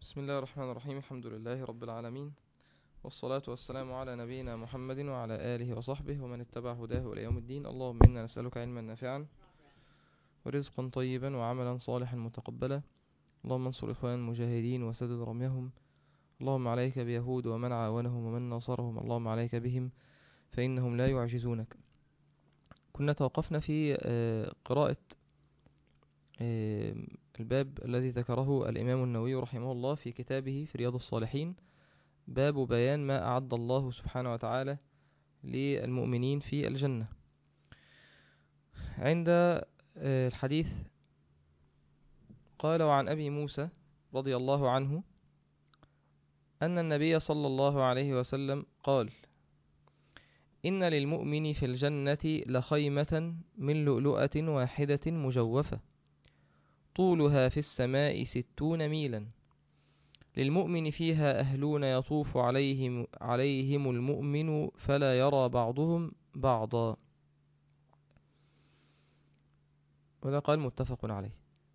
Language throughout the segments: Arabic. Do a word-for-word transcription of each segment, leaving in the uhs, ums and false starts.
بسم الله الرحمن الرحيم. الحمد لله رب العالمين، والصلاة والسلام على نبينا محمد وعلى آله وصحبه ومن اتبع هداه إلى يوم الدين. اللهم إنا نسألك علما نافعا ورزقا طيبا وعملا صالحا متقبلا. اللهم انصر إخوان المجاهدين وسدد رميهم. اللهم عليك بيهود ومن عاونهم ومن نصرهم. اللهم عليك بهم فإنهم لا يعجزونك. كنا توقفنا في آه، قراءة آه، الباب الذي ذكره الإمام النووي رحمه الله في كتابه في رياض الصالحين، باب بيان ما أعد الله سبحانه وتعالى للمؤمنين في الجنة. عند آه، الحديث قال: وعن أبي موسى رضي الله عنه أن النبي صلى الله عليه وسلم قال: إن للمؤمن في الجنة لخيمة من لؤلؤة واحدة مجوفة طولها في السماء ستون ميلا، للمؤمن فيها أهلون يطوف عليهم, عليهم المؤمن فلا يرى بعضهم بعضا. وده قال متفق عليه.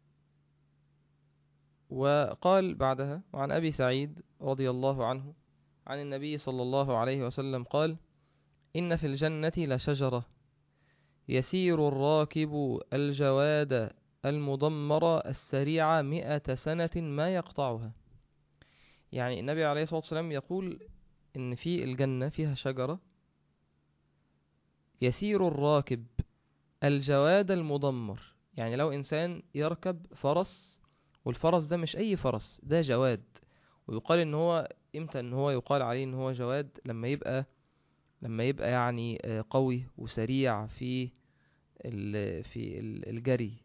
وقال بعدها: وعن أبي سعيد رضي الله عنه عن النبي صلى الله عليه وسلم قال: إن في الجنة لشجرة يسير الراكب الجواد المضمر السريع مئة سنة ما يقطعها. يعني النبي عليه الصلاة والسلام يقول إن في الجنة فيها شجرة يسير الراكب الجواد المضمر، يعني لو إنسان يركب فرس، والفرس ده مش أي فرس، ده جواد. ويقال إن هو إمتى إن هو يقال عليه إن هو جواد؟ لما يبقى لما يبقى يعني آه، قوي وسريع في ال- في ال- الجري.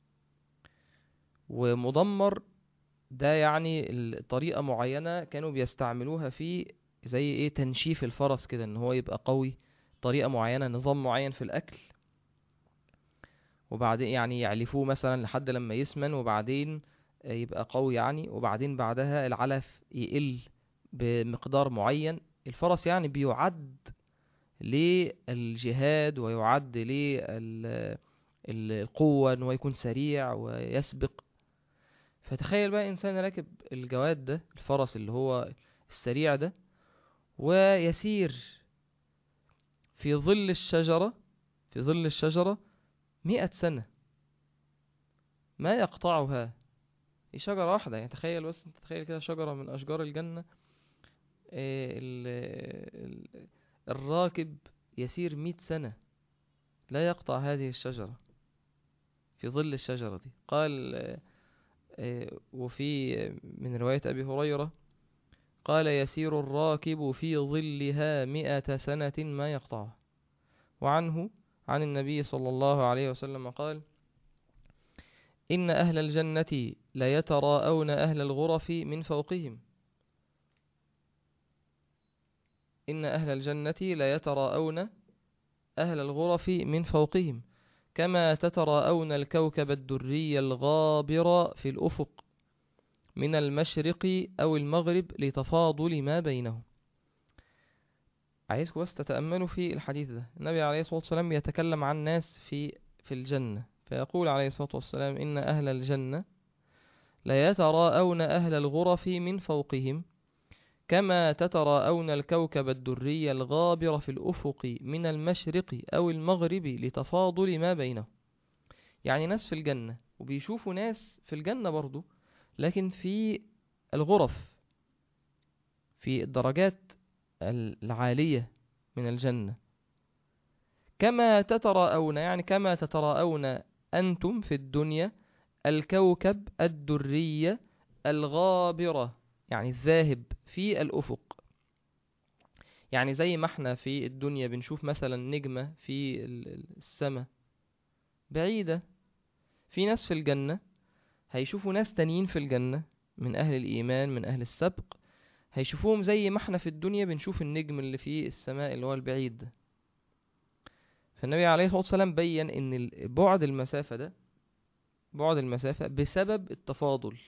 ومضمر ده يعني ال- طريقة معينة كانوا بيستعملوها في زي ايه تنشيف الفرس كده، ان هو يبقى قوي. طريقة معينة، نظام معين في الأكل، وبعدين يعني يعلفوه مثلا لحد لما يسمن، وبعدين آه، يبقى قوي يعني، وبعدين بعدها العلف يقل بمقدار معين. الفرس يعني بيعد للجهاد، ويعد للقوة ان هو يكون سريع ويسبق. فتخيل بقى انسان راكب الجواد ده، الفرس اللي هو السريع ده، ويسير في ظل الشجرة في ظل الشجرة مئة سنة ما يقطعها. هي شجرة واحدة يعني، تخيل بس، انت تخيل كده شجرة من أشجار الجنة. آه، ال- ال- الراكب يسير مئة سنة لا يقطع هذه الشجرة في ظل الشجرة دي. قال آه، آه، وفي من رواية أبي هريرة قال: يسير الراكب في ظلها مئة سنة ما يقطعها. وعنه عن النبي صلى الله عليه وسلم قال: إن أهل الجنة ليتراءون أهل الغرف من فوقهم إن أهل الجنة ليتراءون أهل الغرف من فوقهم كما تتراءون الكوكب الدري الغابر في الأفق من المشرق أو المغرب لتفاضل ما بينهم. عايزكم بس تتأملوا في الحديث ده. النبي عليه الصلاة والسلام يتكلم عن ناس في في الجنة، فيقول عليه الصلاة والسلام: إن أهل الجنة لا يتراءون أهل الغرف من فوقهم كما تتراءون الكوكب الدري الغابر في الأفق من المشرق أو المغرب لتفاضل ما بينهم. يعني ناس في الجنة وبيشوفوا ناس في الجنة برضو، لكن في الغرف، في الدرجات العالية من الجنة. كما تتراءون، يعني كما تتراءون أنتم في الدنيا الكوكب الدري الغابرة، يعني الذاهب في الأفق. يعني زي ما احنا في الدنيا بنشوف مثلا نجمة في السماء بعيدة، في ناس في الجنة هيشوفوا ناس تانيين في الجنة من أهل الإيمان من أهل السبق، هيشوفوهم زي ما احنا في الدنيا بنشوف النجم اللي في السماء اللي هو البعيد ده. فالنبي عليه الصلاة والسلام بيّن ان بعد المسافة ده بعد المسافة بسبب التفاضل،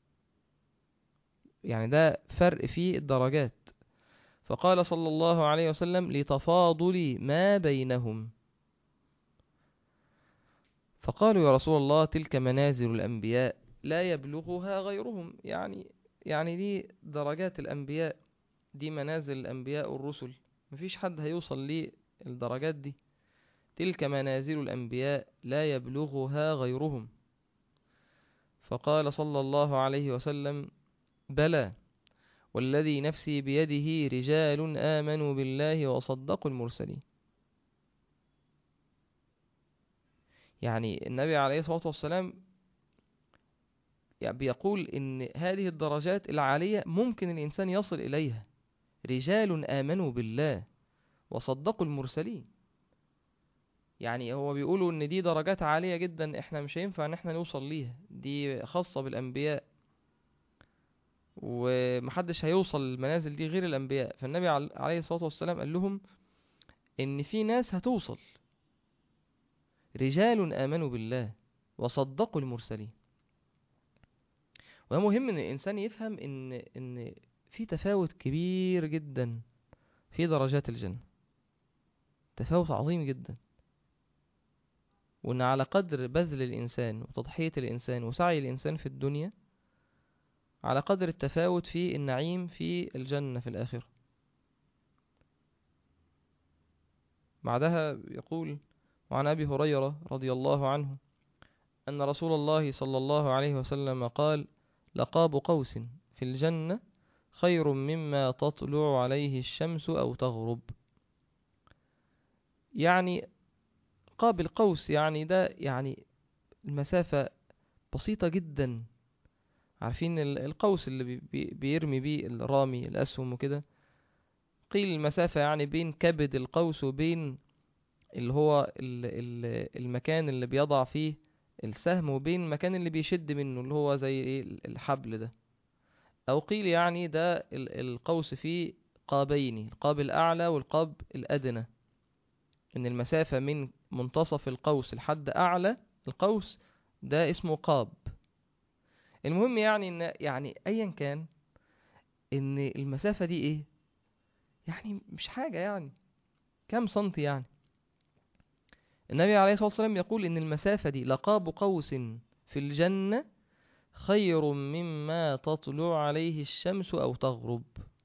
يعني ده فرق في الدرجات. فقال صلى الله عليه وسلم: لتفاضل ما بينهم. فقالوا: يا رسول الله، تلك منازل الأنبياء لا يبلغها غيرهم. يعني يعني دي درجات الأنبياء، دي منازل الأنبياء والرسل، مفيش حد هيوصل للدرجات دي. تلك منازل الأنبياء لا يبلغها غيرهم. فقال صلى الله عليه وسلم: بلى والذي نفسي بيده رجال آمنوا بالله وصدقوا المرسلين. يعني النبي عليه الصلاة والسلام يعني بيقول إن هذه الدرجات العالية ممكن الإنسان يصل إليها. رجال آمنوا بالله وصدقوا المرسلين، يعني هو بيقولوا إن دي درجات عالية جدا، إحنا مش هينفع إن إحنا نوصل ليها، دي خاصة بالأنبياء ومحدش هيوصل للمنازل دي غير الأنبياء. فالنبي عليه الصلاة والسلام قال لهم إن في ناس هتوصل، رجال آمنوا بالله وصدقوا المرسلين. ومهم ان الانسان يفهم ان ان في تفاوت كبير جدا في درجات الجنة، تفاوت عظيم جدا، وان على قدر بذل الانسان وتضحية الانسان وسعي الانسان في الدنيا، على قدر التفاوت في النعيم في الجنة في الآخرة. بعدها يقول: وعن أبي هريرة رضي الله عنه أن رسول الله صلى الله عليه وسلم قال: لقاب قوس في الجنة خير مما تطلع عليه الشمس أو تغرب. يعني قاب القوس يعني ده يعني المسافة بسيطة جدا. عارفين القوس اللي بي بي بيرمي بيه الرامي الأسهم وكده، قيل المسافة يعني بين كبد القوس وبين اللي هو ال ال المكان اللي بيضع فيه السهم، وبين المكان اللي بيشد منه اللي هو زي ايه الحبل ده. أو قيل يعني ده القوس فيه قابين، القاب الأعلى والقاب الأدنى، إن المسافة من منتصف القوس لحد أعلى القوس ده اسمه قاب. المهم يعني إن يعني أيا كان إن المسافة دي إيه، يعني مش حاجة، يعني كام سنتي يعني. النبي عليه الصلاة والسلام يقول إن المسافة دي لقاب قوس في الجنة خير مما تطلع عليه الشمس أو تغرب.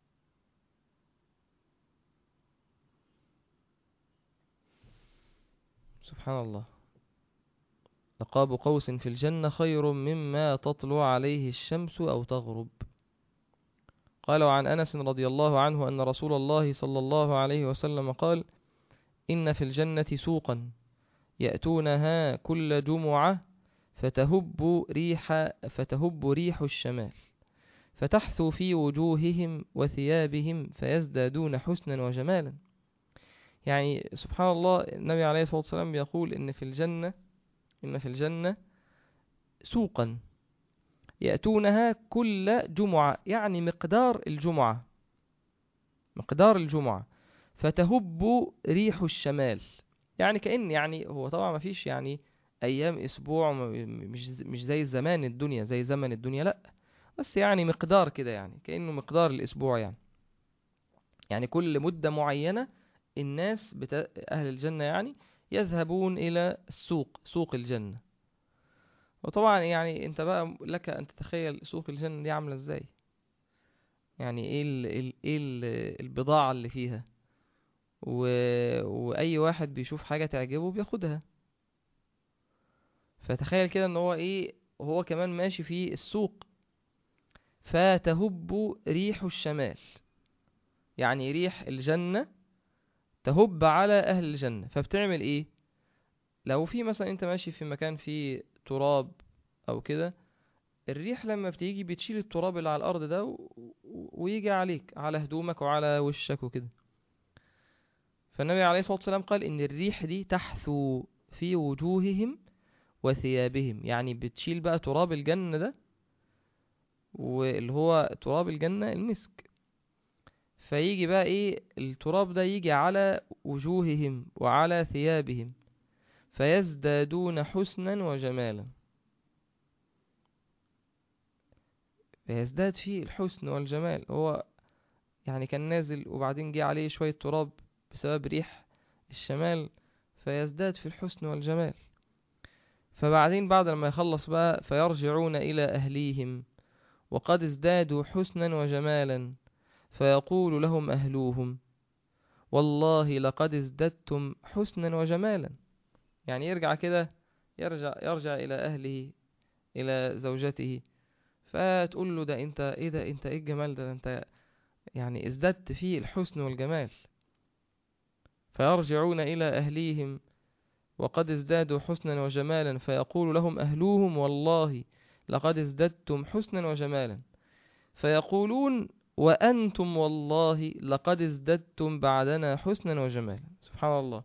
سبحان الله، لقاب قوس في الجنة خير مما تطلع عليه الشمس أو تغرب. قال: وعن أنس رضي الله عنه أن رسول الله صلى الله عليه وسلم قال: إن في الجنة سوقا يأتونها كل جمعة فتهب ريح فتهب ريح الشمال فتحثو في وجوههم وثيابهم فيزدادون حسنا وجمالا. يعني سبحان الله، النبي عليه الصلاة والسلام يقول إن في الجنة إن في الجنة سوقا يأتونها كل جمعة، يعني مقدار الجمعة مقدار الجمعة فتهب ريح الشمال. يعني كأن يعني هو طبعا ما فيش يعني أيام أسبوع، مش مش زي زمان الدنيا زي زمن الدنيا، لأ، بس يعني مقدار كده، يعني كأنه مقدار الأسبوع. يعني يعني كل مدة معينة الناس بتا... أهل الجنة يعني يذهبون إلى السوق، سوق الجنة. وطبعا يعني انت بقى لك أن تتخيل سوق الجنة دي عاملة ازاي، يعني ايه ال... ال... ايه ال... البضاعة اللي فيها، و... وأي واحد بيشوف حاجة تعجبه بياخدها. فتخيل كده ان هو ايه، وهو كمان ماشي في السوق، فتهب ريح الشمال، يعني ريح الجنة تهب على أهل الجنة. فبتعمل ايه؟ لو في مثلا انت ماشي في مكان فيه تراب او كده، الريح لما بتيجي بتشيل التراب اللي على الارض ده و... و- ويجي عليك على هدومك وعلى وشك وكده. فالنبي عليه الصلاة والسلام قال ان الريح دي تحثو في وجوههم وثيابهم، يعني بتشيل بقى تراب الجنة ده، واللي هو تراب الجنة المسك، فيجي بقى ايه التراب ده يجي على وجوههم وعلى ثيابهم فيزدادون حسنا وجمالا. فيزداد فيه الحسن والجمال، هو يعني كان نازل وبعدين جه عليه شوية تراب بسبب ريح الشمال، فيزداد في الحسن والجمال. فبعدين بعد لما يخلص بقى فيرجعون إلى أهليهم وقد ازدادوا حسنا وجمالا، فيقول لهم أهلوهم: والله لقد ازددتم حسنا وجمالا. يعني يرجع كده، يرجع يرجع إلى أهله، إلى زوجته، فتقول له: ده انت ايه ده انت ايه الجمال ده, ده انت يعني ازددت فيه الحسن والجمال. فيرجعون إلى أهليهم وقد ازدادوا حسنا وجمالا، فيقول لهم أهلوهم: والله لقد ازددتم حسنا وجمالا. فيقولون: وأنتم والله لقد ازددتم بعدنا حسنا وجمالا. سبحان الله.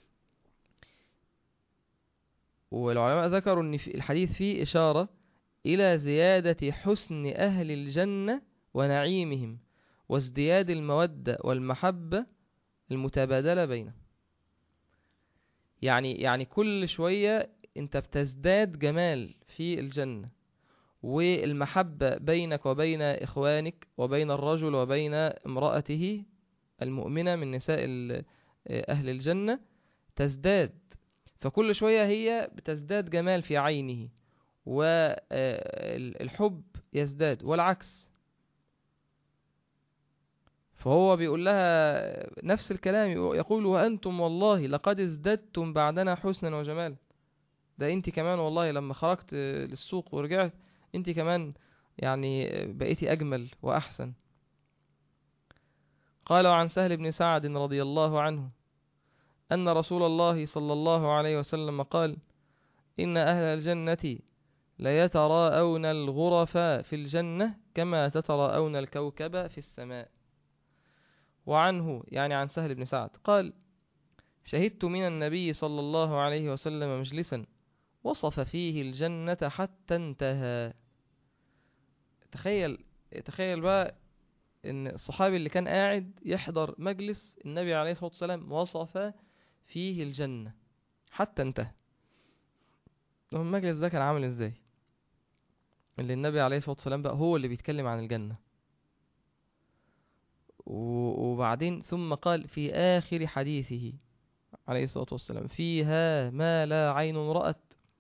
والعلماء ذكروا أن في الحديث فيه إشارة إلى زيادة حسن أهل الجنة ونعيمهم، وازدياد المودة والمحبة المتبادلة بينهم. يعني يعني كل شوية انت بتزداد جمال في الجنة، والمحبة بينك وبين إخوانك، وبين الرجل وبين امرأته المؤمنة من نساء أهل الجنة تزداد. فكل شوية هي بتزداد جمال في عينه، والحب يزداد والعكس. فهو بيقول لها نفس الكلام، يقول: وأنتم والله لقد ازددتم بعدنا حسنا وجمالا. ده انت كمان والله لما خرجت للسوق ورجعت انت كمان يعني بقيتي أجمل وأحسن. قال: عن سهل بن سعد رضي الله عنه أن رسول الله صلى الله عليه وسلم قال: إن أهل الجنة ليتراءون الغرف في الجنة كما تتراءون الكوكب في السماء. وعنه يعني عن سهل بن سعد قال: شهدت من النبي صلى الله عليه وسلم مجلسا وصف فيه الجنة حتى انتهى. تخيل تخيل بقى ان الصحابي اللي كان قاعد يحضر مجلس النبي عليه الصلاة والسلام وصف فيه الجنة حتى انتهى. المجلس ده كان عامل ازاي؟ اللي النبي عليه الصلاة والسلام بقى هو اللي بيتكلم عن الجنة. وبعدين ثم قال في آخر حديثه عليه الصلاة والسلام: فيها ما لا عين رأت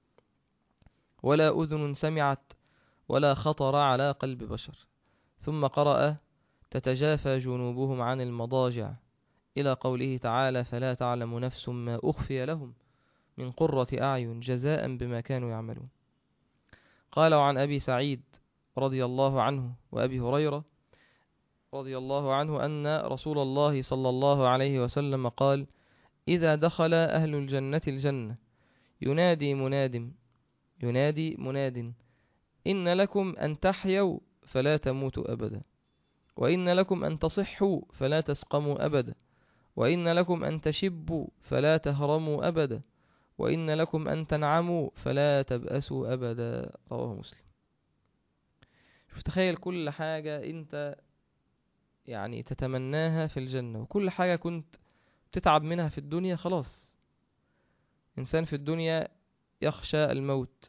ولا أذن سمعت ولا خطر على قلب بشر. ثم قرأ: تتجافى جنوبهم عن المضاجع، إلى قوله تعالى: فلا تعلم نفس ما أخفي لهم من قرة أعين جزاء بما كانوا يعملون. قال: وعن أبي سعيد رضي الله عنه وأبي هريرة رضي الله عنه أن رسول الله صلى الله عليه وسلم قال: إذا دخل أهل الجنة الجنة ينادي مناد ينادي مناد إن لكم أن تحيوا فلا تموتوا أبدا، وإن لكم أن تصحوا فلا تسقموا أبدا، وإن لكم أن تشبوا فلا تهرموا أبدا، وإن لكم أن تنعموا فلا تبأسوا أبدا. رواه مسلم. شوف، تخيل كل حاجة أنت يعني تتمناها في الجنة، وكل حاجة كنت تتعب منها في الدنيا خلاص. إنسان في الدنيا يخشى الموت،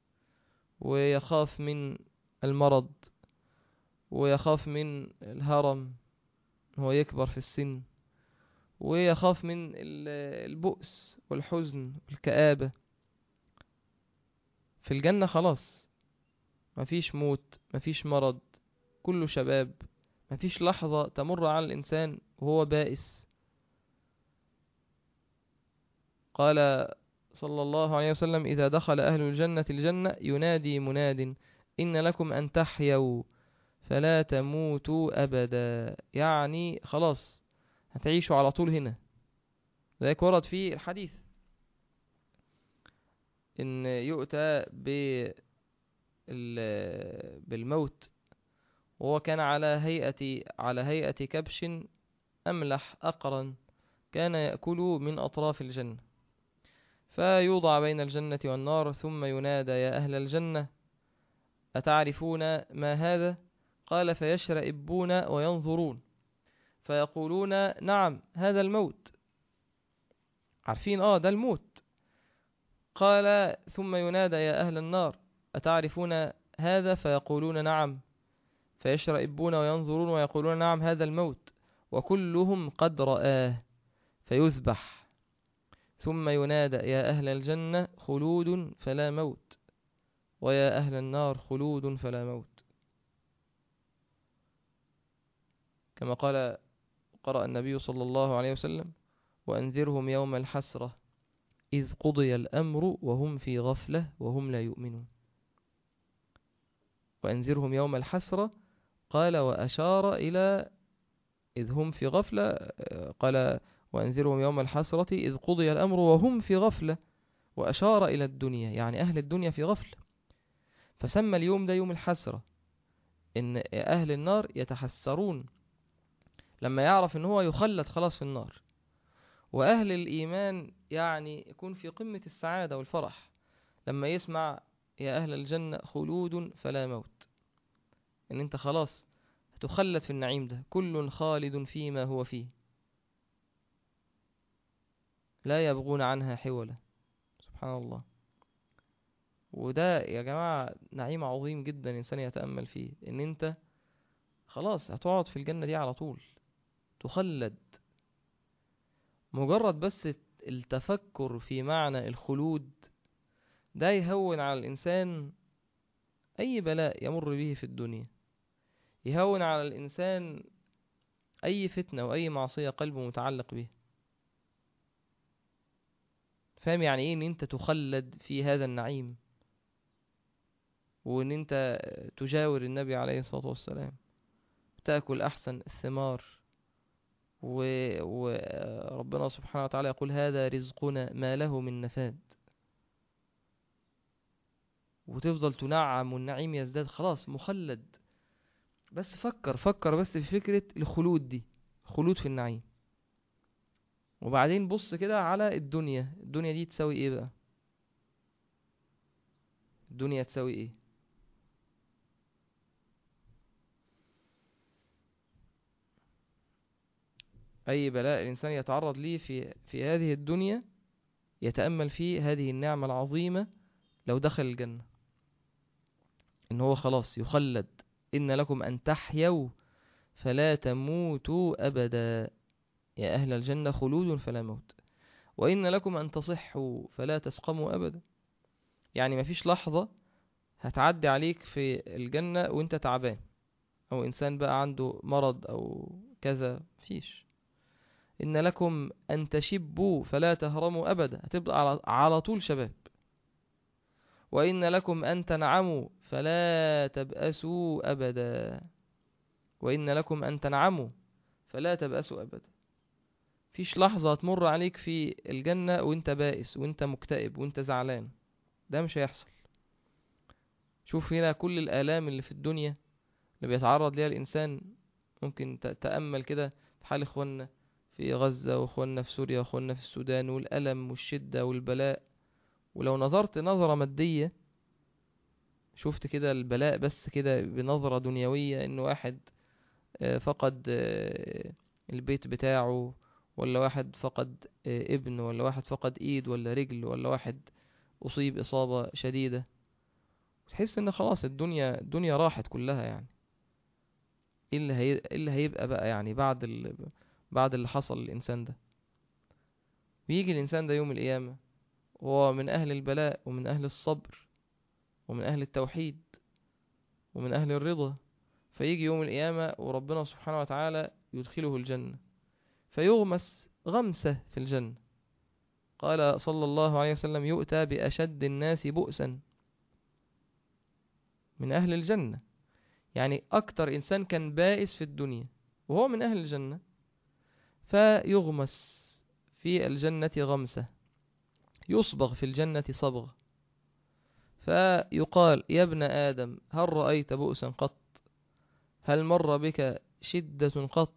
ويخاف من المرض، ويخاف من الهرم هو يكبر في السن، ويخاف من البؤس والحزن والكآبة. في الجنة خلاص مفيش موت، مفيش مرض، كله شباب، مفيش لحظة تمر على الإنسان وهو بائس. قال صلى الله عليه وسلم: إذا دخل أهل الجنة الجنة ينادي مناد إن لكم أن تحيوا فلا تموتوا أبدا. يعني خلاص هتعيشوا على طول هنا. ذلك ورد في الحديث إن يؤتى بالموت وهو كان على هيئة على هيئة كبش أملح أقرن كان يأكل من أطراف الجنة، فيوضع بين الجنة والنار، ثم ينادى: يا أهل الجنة أتعرفون ما هذا؟ قال: فيشرئبون وينظرون فيقولون: نعم هذا الموت. عارفين آه ده الموت. قال: ثم ينادى: يا أهل النار أتعرفون هذا؟ فيقولون: نعم. فيشرئبون وينظرون ويقولون: نعم هذا الموت، وكلهم قد رآه. فيذبح، ثم ينادى: يا أهل الجنة خلود فلا موت، ويا أهل النار خلود فلا موت. كما قال قرأ النبي صلى الله عليه وسلم: وأنذرهم يوم الحسرة إذ قضي الأمر وهم في غفلة وهم لا يؤمنون. وأنذرهم يوم الحسرة، قال وأشار إلى إذ هم في غفلة، قال وأنذرهم يوم الحسرة إذ قضي الأمر وهم في غفلة، وأشار إلى الدنيا، يعني أهل الدنيا في غفلة. فسمى اليوم ده يوم الحسرة، إن أهل النار يتحسرون لما يعرف إن هو يخلد خلاص في النار، وأهل الإيمان يعني يكون في قمة السعادة والفرح لما يسمع يا أهل الجنة خلود فلا موت، إن أنت خلاص هتخلد في النعيم ده، كل خالد فيما هو فيه لا يبغون عنها حولا. سبحان الله. وده يا جماعة نعيم عظيم جدا الإنسان يتأمل فيه، إن أنت خلاص هتقعد في الجنة دي على طول تخلد. مجرد بس التفكر في معنى الخلود ده يهون على الإنسان أي بلاء يمر به في الدنيا، يهون على الإنسان أي فتنة وأي معصية قلبه متعلق به. فاهم يعني إيه إن أنت تخلد في هذا النعيم، وإن أنت تجاور النبي عليه الصلاة والسلام، تأكل أحسن الثمار، وربنا سبحانه وتعالى يقول هذا رزقنا ما له من نفاد، وتفضل تنعم والنعيم يزداد، خلاص مخلد. بس فكر فكر بس في فكرة الخلود دي، خلود في النعيم. وبعدين بص كده على الدنيا، الدنيا دي تساوي ايه بقى؟ الدنيا تساوي ايه؟ اي بلاء الانسان يتعرض ليه في في هذه الدنيا يتأمل فيه هذه النعمة العظيمة لو دخل الجنة، ان هو خلاص يخلد. ان لكم ان تحيوا فلا تموتوا ابدا، يا اهل الجنة خلود فلا موت. وان لكم ان تصحوا فلا تسقموا ابدا، يعني مفيش لحظة هتعدي عليك في الجنة وانت تعبان، او انسان بقى عنده مرض او كذا، مفيش. ان لكم ان تشبوا فلا تهرموا ابدا، هتبقى على, على طول شباب. وان لكم ان تنعموا فلا تبأسوا ابدا، وان لكم ان تنعموا فلا تبأسوا ابدا. فيش لحظة هتمر عليك في الجنة وانت بائس وانت مكتئب وانت زعلان، ده مش هيحصل. شوف هنا كل الآلام اللي في الدنيا اللي بيتعرض ليها الإنسان، ممكن تتأمل كده في حال إخواننا في غزة وإخواننا في سوريا وإخواننا في السودان، والألم والشدة والبلاء. ولو نظرت نظرة مادية، شفت كده البلاء بس كده بنظرة دنيوية، إن واحد فقد البيت بتاعه، ولا واحد فقد ابن، ولا واحد فقد ايد ولا رجل، ولا واحد أصيب إصابة شديدة، تحس إن خلاص الدنيا الدنيا راحت كلها. يعني ايه اللي هي... إيه اللي هيبقى بقى يعني بعد ال... بعد اللي حصل للإنسان ده؟ بيجي الإنسان ده يوم القيامة وهو من أهل البلاء ومن أهل الصبر ومن أهل التوحيد ومن أهل الرضا، فيجي يوم القيامة وربنا سبحانه وتعالى يدخله الجنة، فيغمس غمسة في الجنة. قال صلى الله عليه وسلم يؤتى بأشد الناس بؤسا من أهل الجنة، يعني أكتر إنسان كان بائس في الدنيا وهو من أهل الجنة، فيغمس في الجنة غمسة، يصبغ في الجنة صبغ، فيقال يا ابن آدم هل رأيت بؤسا قط؟ هل مر بك شدة قط؟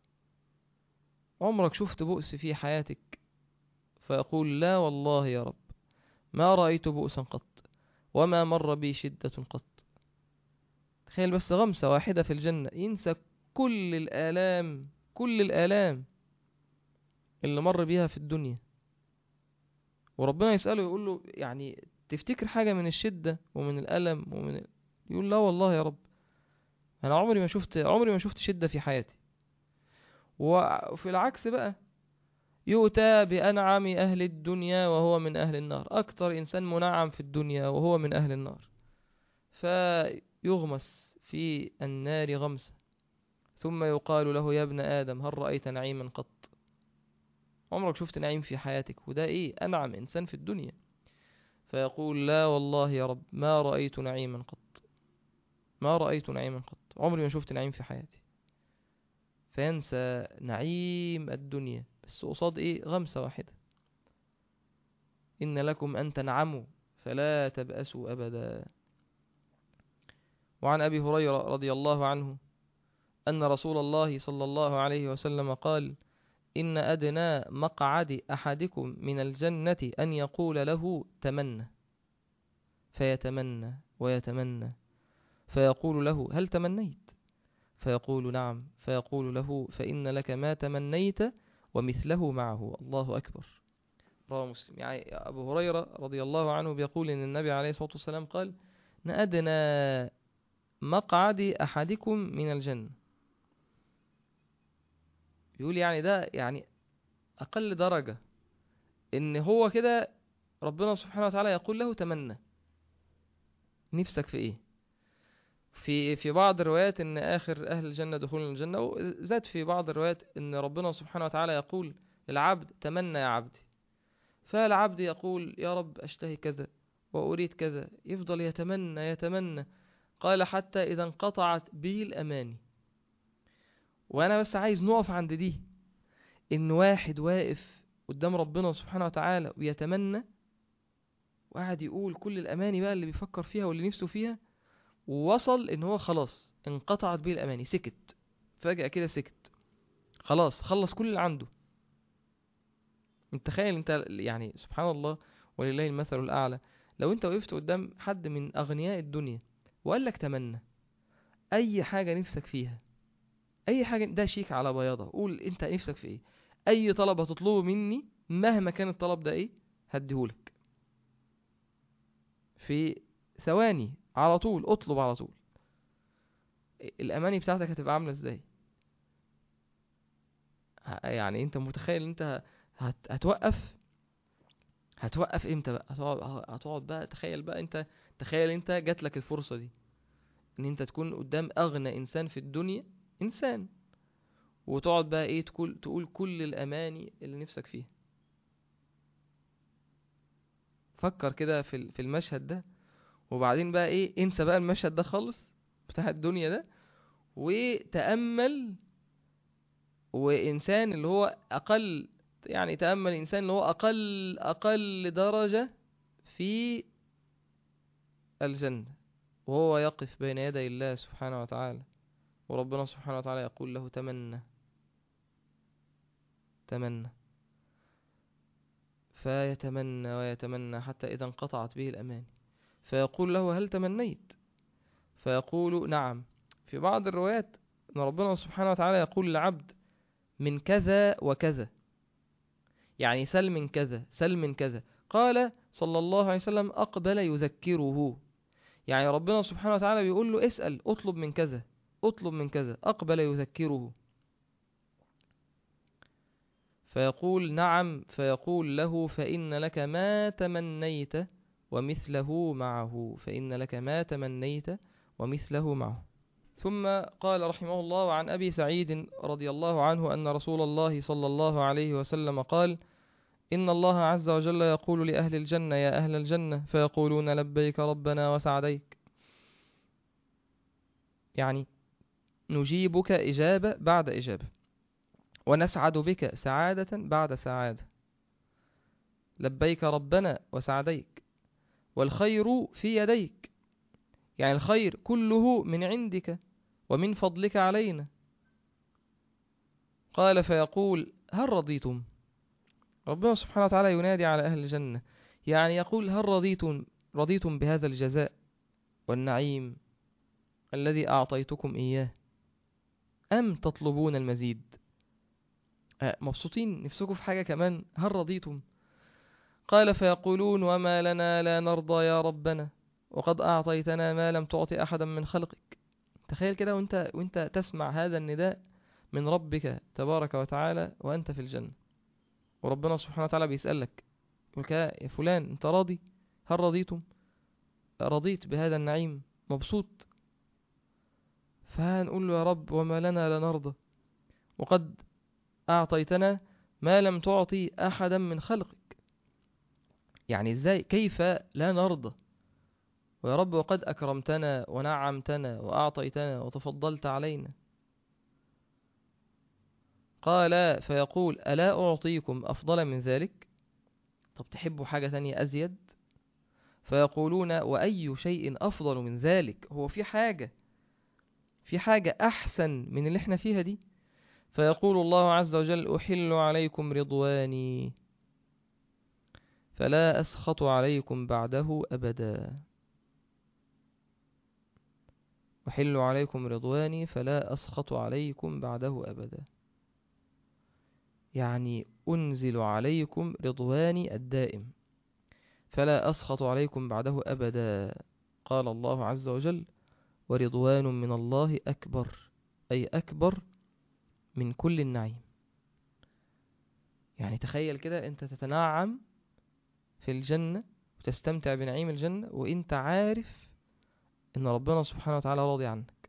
عمرك شفت بؤس في حياتك؟ فيقول لا والله يا رب ما رأيت بؤسا قط وما مر بي شدة قط. تخيل بس غمسة واحدة في الجنة ينسى كل الآلام، كل الآلام اللي مر بيها في الدنيا. وربنا يسأله يقول له يعني تفتكر حاجة من الشدة ومن الألم ومن ال... يقول لا والله يا رب أنا عمري ما شفت عمري ما شفت شدة في حياتي. وفي العكس بقى يؤتى بأنعم أهل الدنيا وهو من أهل النار، أكتر إنسان منعم في الدنيا وهو من أهل النار، فيغمس في النار غمسة، ثم يقال له يا ابن آدم هل رأيت نعيما قط؟ عمرك شفت نعيم في حياتك؟ وده إيه؟ أنعم إنسان في الدنيا. فيقول لا والله يا رب ما رأيت نعيما قط، ما رأيت نعيما قط، عمري ما شفت نعيم في حياتي. فينسى نعيم الدنيا، بس قصاد إيه؟ غمسة واحدة: إن لكم أن تنعموا فلا تبأسوا أبدا. وعن أبي هريرة رضي الله عنه أن رسول الله صلى الله عليه وسلم قال: إن أدنى مقعد أحدكم من الجنة أن يقول له تمنى، فيتمنى ويتمنى، فيقول له هل تمنيت؟ فيقول نعم، فيقول له فإن لك ما تمنيت ومثله معه. الله أكبر. رواه مسلم. يعني أبو هريرة رضي الله عنه بيقول إن النبي عليه الصلاة والسلام قال: إن أدنى مقعد أحدكم من الجنة، يقول يعني ده يعني أقل درجة، إن هو كده ربنا سبحانه وتعالى يقول له تمنى، نفسك في إيه؟ في في بعض الروايات إن آخر أهل الجنة دخول الجنة، وزاد في بعض الروايات إن ربنا سبحانه وتعالى يقول للعبد تمنى يا عبدي، فالعبد يقول يا رب أشتهي كذا وأريد كذا، يفضل يتمنى يتمنى، قال حتى إذا انقطعت به الأماني. وأنا بس عايز نقف عند دي، إن واحد واقف قدام ربنا سبحانه وتعالى ويتمنى، وقاعد يقول كل الأماني بقى اللي بيفكر فيها واللي نفسه فيها، ووصل إن هو خلاص انقطعت به الأماني، سكت فجأة كده، سكت خلاص، خلص كل اللي عنده. انت تخيل انت يعني سبحان الله ولله المثل الأعلى، لو انت وقفت قدام حد من أغنياء الدنيا وقال لك تمنى أي حاجة نفسك فيها، أي حاجة، ده شيك على بياضة، قول انت نفسك في ايه، أي طلب هتطلبه مني مهما كان الطلب ده ايه هديهولك في ثواني، على طول اطلب على طول. الأماني بتاعتك هتبقى عاملة ازاي؟ ه- يعني انت متخيل انت هت... هتوقف هتوقف امتى بقى؟ هتقعد هتقعد بقى، تخيل بقى انت، تخيل انت جات لك الفرصة دي ان انت تكون قدام اغنى انسان في الدنيا، انسان، وتقعد بقى ايه تقول تقول كل الاماني اللي نفسك فيها. فكر كده في ال- في المشهد ده، وبعدين بقى ايه، انسى بقى المشهد ده خالص بتاع الدنيا ده، وتأمل. وإنسان اللي هو أقل، يعني تأمل إنسان اللي هو أقل أقل درجة في الجنة، وهو يقف بين يدي الله سبحانه وتعالى، وربنا سبحانه وتعالى يقول له تمنى تمنى، فيتمنى ويتمنى حتى إذا انقطعت به الأمان، فيقول له هل تمنيت؟ فيقول نعم. في بعض الروايات أن ربنا سبحانه وتعالى يقول للعبد من كذا وكذا، يعني سل من كذا سل من كذا. قال صلى الله عليه وسلم أقبل يذكره، يعني ربنا سبحانه وتعالى بيقول له اسأل، اطلب من كذا اطلب من كذا، أقبل يذكره. فيقول نعم، فيقول له فإن لك ما تمنيت ومثله معه، فإن لك ما تمنيت ومثله معه. ثم قال رحمه الله عن أبي سعيد رضي الله عنه أن رسول الله صلى الله عليه وسلم قال: إن الله عز وجل يقول لأهل الجنة يا أهل الجنة، فيقولون لبيك ربنا وسعديك، يعني نجيبك إجابة بعد إجابة، ونسعد بك سعادة بعد سعادة، لبيك ربنا وسعديك، والخير في يديك، يعني الخير كله من عندك ومن فضلك علينا. قال فيقول هل رضيتم؟ ربنا سبحانه وتعالى ينادي على أهل الجنة، يعني يقول هل رضيتم رضيتم بهذا الجزاء والنعيم الذي أعطيتكم إياه، أم تطلبون المزيد؟ مبسوطين نفسكم في حاجة كمان؟ هل رضيتم؟ قال فيقولون وما لنا لا نرضى يا ربنا وقد أعطيتنا ما لم تعطي أحدا من خلقك. تخيل كده وانت, وانت تسمع هذا النداء من ربك تبارك وتعالى وأنت في الجنة، وربنا سبحانه وتعالى بيسألك يقولك يا فلان انت راضي؟ هل رضيتم؟ رضيت بهذا النعيم؟ مبسوط؟ فهنقول له يا رب وما لنا لا نرضى وقد أعطيتنا ما لم تعطي أحدا من خلقك. يعني إزاي كيف لا نرضى ويا رب وقد أكرمتنا ونعمتنا وأعطيتنا وتفضلت علينا. قال فيقول ألا أعطيكم أفضل من ذلك؟ طب تحبوا حاجة تانية أزيد؟ فيقولون وأي شيء أفضل من ذلك؟ هو في حاجة في حاجة أحسن من اللي احنا فيها دي؟ فيقول الله عز وجل أحل عليكم رضواني فلا أسخط عليكم بعده أبدا. أحل عليكم رضواني فلا أسخط عليكم بعده أبدا، يعني أنزل عليكم رضواني الدائم فلا أسخط عليكم بعده أبدا. قال الله عز وجل ورضوان من الله أكبر، أي أكبر من كل النعيم. يعني تخيل كده أنت تتنعم في الجنة وتستمتع بنعيم الجنة وأنت عارف إن ربنا سبحانه وتعالى راضي عنك.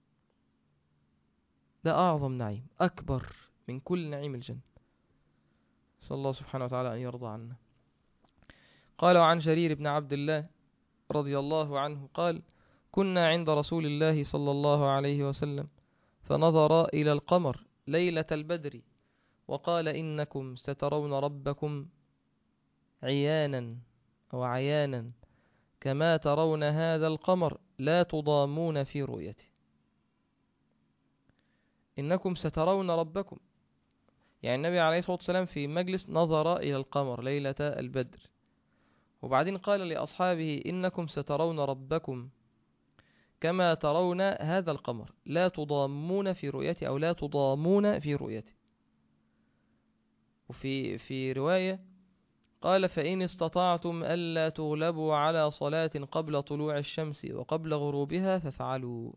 ده أعظم نعيم، أكبر من كل نعيم الجنة. صلى الله سبحانه وتعالى أن يرضى عنا. قال وعن جرير بن عبد الله رضي الله عنه قال كنا عند رسول الله صلى الله عليه وسلم فنظر إلى القمر ليلة البدر وقال إنكم سترون ربكم عيانا أو عيانا كما ترون هذا القمر لا تضامون في رؤيته. إنكم سترون ربكم، يعني النبي عليه الصلاة والسلام في مجلس نظر إلى القمر ليلة البدر، وبعدين قال لأصحابه إنكم سترون ربكم كما ترون هذا القمر لا تضامون في رؤيته أو لا تضامون في رؤيته. وفي في رواية قال فإن استطعتم ألا تغلبوا على صلاة قبل طلوع الشمس وقبل غروبها فافعلوا.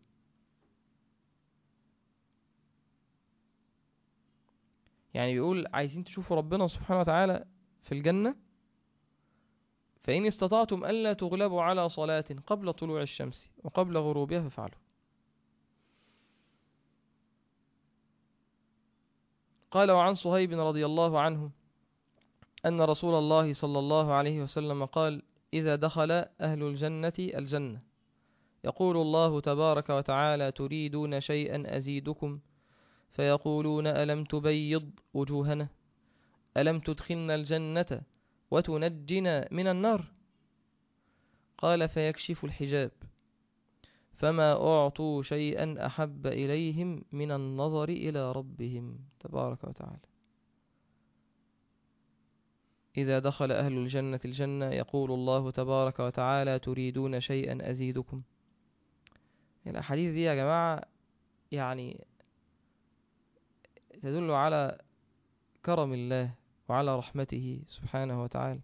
يعني بيقول عايزين تشوفوا ربنا سبحانه وتعالى في الجنة، فإن استطعتم ألا تغلبوا على صلاة قبل طلوع الشمس وقبل غروبها فافعلوا. قال وعن صهيب رضي الله عنه أن رسول الله صلى الله عليه وسلم قال إذا دخل أهل الجنة الجنة يقول الله تبارك وتعالى تريدون شيئا أزيدكم فيقولون ألم تبيض وجوهنا ألم تدخلنا الجنة وتنجنا من النار؟ قال فيكشف الحجاب فما أعطوا شيئا أحب إليهم من النظر إلى ربهم تبارك وتعالى. إذا دخل أهل الجنة الجنة يقول الله تبارك وتعالى تريدون شيئا أزيدكم. الأحاديث دي يا جماعة يعني تدل على كرم الله وعلى رحمته سبحانه وتعالى.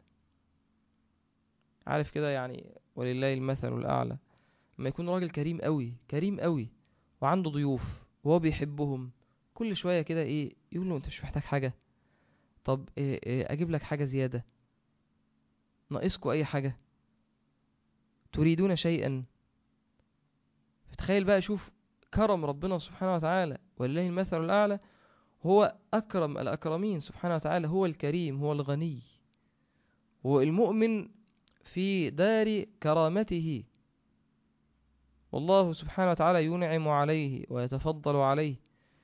عارف كده يعني ولله المثل الأعلى، لما يكون راجل كريم قوي كريم قوي وعنده ضيوف وهو بيحبهم، كل شوية كده ايه يقول له انت مش محتاج حاجة؟ طب إيه إيه اجيب لك حاجة زيادة؟ ناقصكوا اي حاجة؟ تريدون شيئا؟ فتخيل بقى شوف كرم ربنا سبحانه وتعالى ولله المثل الأعلى. هو أكرم الأكرمين سبحانه وتعالى، هو الكريم، هو الغني، هو المؤمن في دار كرامته، والله سبحانه وتعالى ينعم عليه ويتفضل عليه.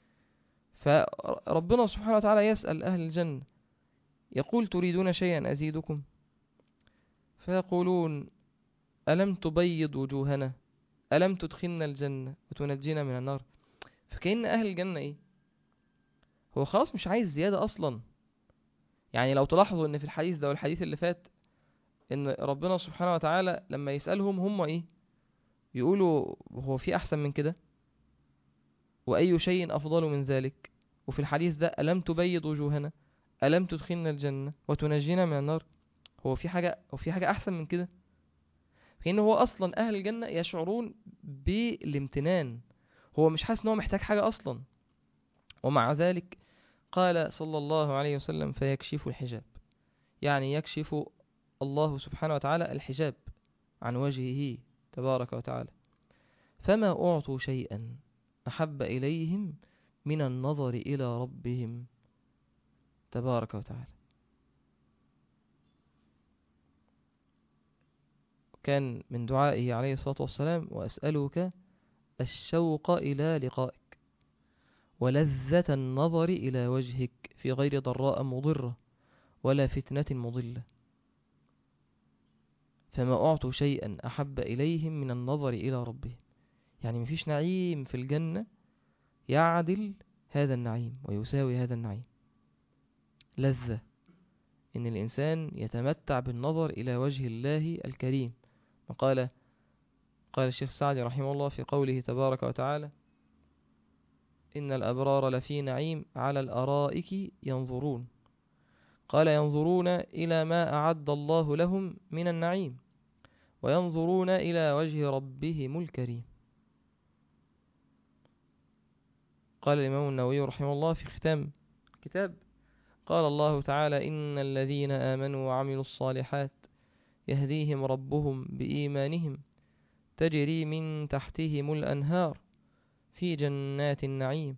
فربنا سبحانه وتعالى يسأل أهل الجنة يقول تريدون شيئا أزيدكم؟ فيقولون ألم تبيض وجوهنا ألم تدخلنا الجنة وتنجينا من النار؟ فكأن أهل الجنة إيه، هو خلاص مش عايز زيادة أصلا. يعني لو تلاحظوا ان في الحديث ده والحديث اللي فات ان ربنا سبحانه وتعالى لما يسألهم هم ايه يقولوا هو في احسن من كده واي شيء افضل من ذلك. وفي الحديث ده ألم تبيض وجوهنا ألم تدخلنا الجنة وتنجينا من النار، هو في حاجة هو في حاجة احسن من كده؟ فإن هو اصلا اهل الجنة يشعرون بالامتنان، هو مش حاسس ان هو محتاج حاجة اصلا. ومع ذلك قال صلى الله عليه وسلم فيكشف الحجاب، يعني يكشف الله سبحانه وتعالى الحجاب عن وجهه تبارك وتعالى. فما أعطوا شيئا، أحب إليهم من النظر إلى ربهم تبارك وتعالى. كان من دعائه عليه الصلاة والسلام: وأسألك الشوق إلى لقائك ولذة النظر إلى وجهك في غير ضراء مضرة ولا فتنة مضلة. فما أعطوا شيئا أحب إليهم من النظر إلى ربهم. يعني مفيش نعيم في الجنة يعدل هذا النعيم ويساوي هذا النعيم. لذة إن الإنسان يتمتع بالنظر إلى وجه الله الكريم. وقال قال الشيخ سعدي رحمه الله في قوله تبارك وتعالى: إن الأبرار لفي نعيم على الأرائك ينظرون. قال: ينظرون إلى ما أعد الله لهم من النعيم، وينظرون إلى وجه ربهم الكريم. قال الإمام النووي رحمه الله في ختام الكتاب: قال الله تعالى: إن الذين آمنوا وعملوا الصالحات يهديهم ربهم بإيمانهم تجري من تحتهم الأنهار في جنات النعيم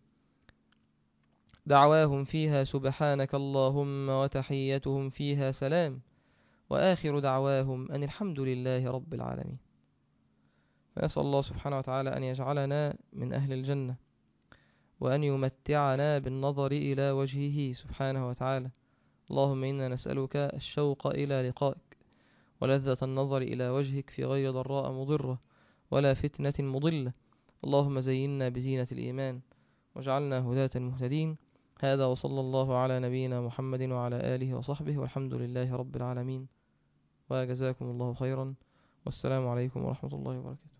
دعواهم فيها سبحانك اللهم وتحيتهم فيها سلام وآخر دعواهم أن الحمد لله رب العالمين. فنسأل الله سبحانه وتعالى أن يجعلنا من أهل الجنة، وأن يمتعنا بالنظر إلى وجهه سبحانه وتعالى. اللهم إنا نسألك الشوق إلى لقائك ولذة النظر إلى وجهك في غير ضراء مضرة ولا فتنة مضلة. اللهم زينا بزينة الإيمان واجعلنا هداة مهتدين. هذا وصلى الله على نبينا محمد وعلى آله وصحبه والحمد لله رب العالمين، وجزاكم الله خيرا، والسلام عليكم ورحمة الله وبركاته.